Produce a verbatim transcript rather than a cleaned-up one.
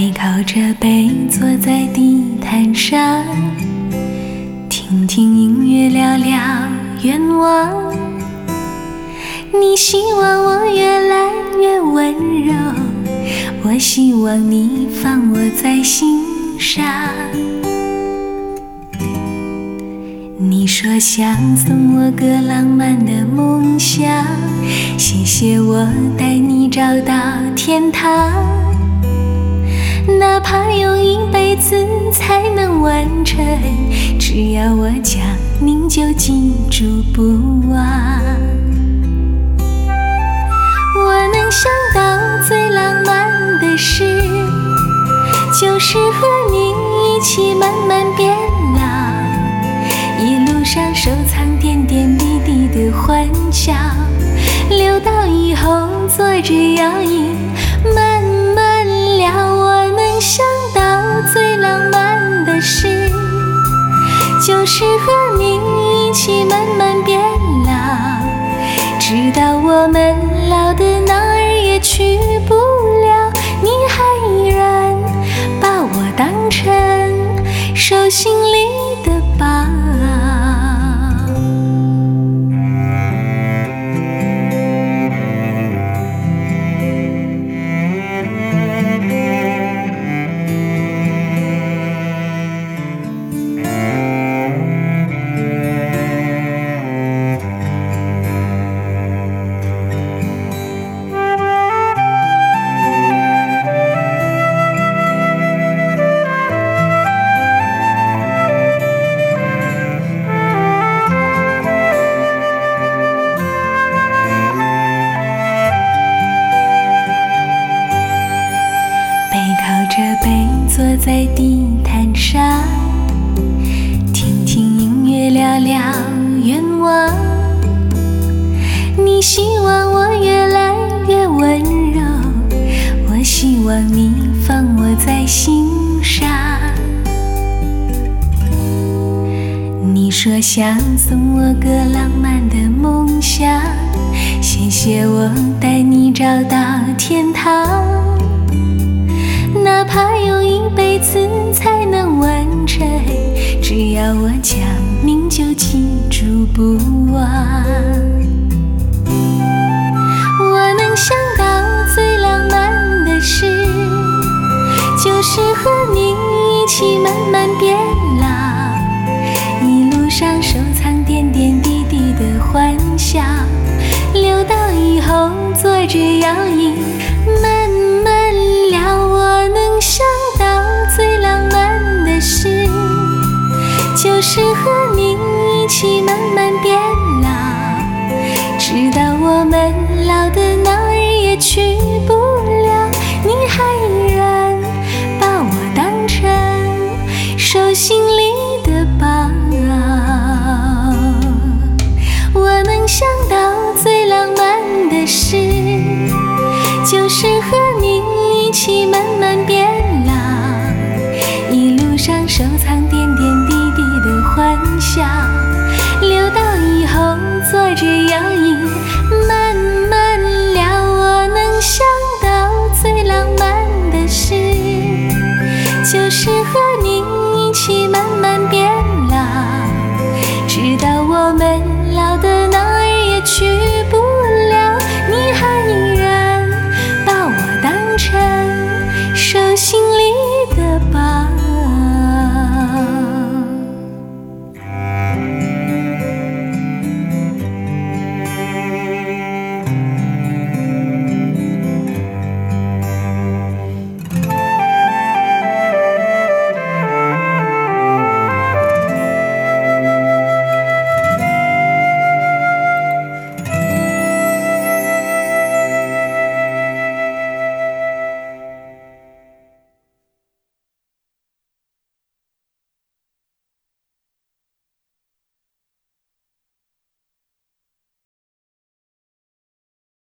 背靠着背坐在地毯上，听听音乐聊聊愿望。你希望我越来越温柔，我希望你放我在心上。你说想送我个浪漫的梦想，谢谢我带你找到天堂，哪怕用一辈子才能完成，只要我讲您就记住不忘。我能想到最浪漫的事，就是和你一起慢慢变老，一路上收藏点点滴滴的欢笑，留到以后坐着摇椅慢慢聊。我能想到最浪漫的事，就是和你一起慢慢变老，直到我们老的哪儿也去不了，你还依然把我当成手心里的宝。坐在地毯上，听听音乐聊聊愿望。你希望我越来越温柔，我希望你放我在心上。你说想送我个浪漫的梦想，谢谢我带你找到天堂，哪怕用一辈子才能完成，只要我讲您就记住不忘。我能想到最浪漫的事，就是和你一起慢慢变老，一路上收藏点点滴滴的欢笑，留到以后坐着摇椅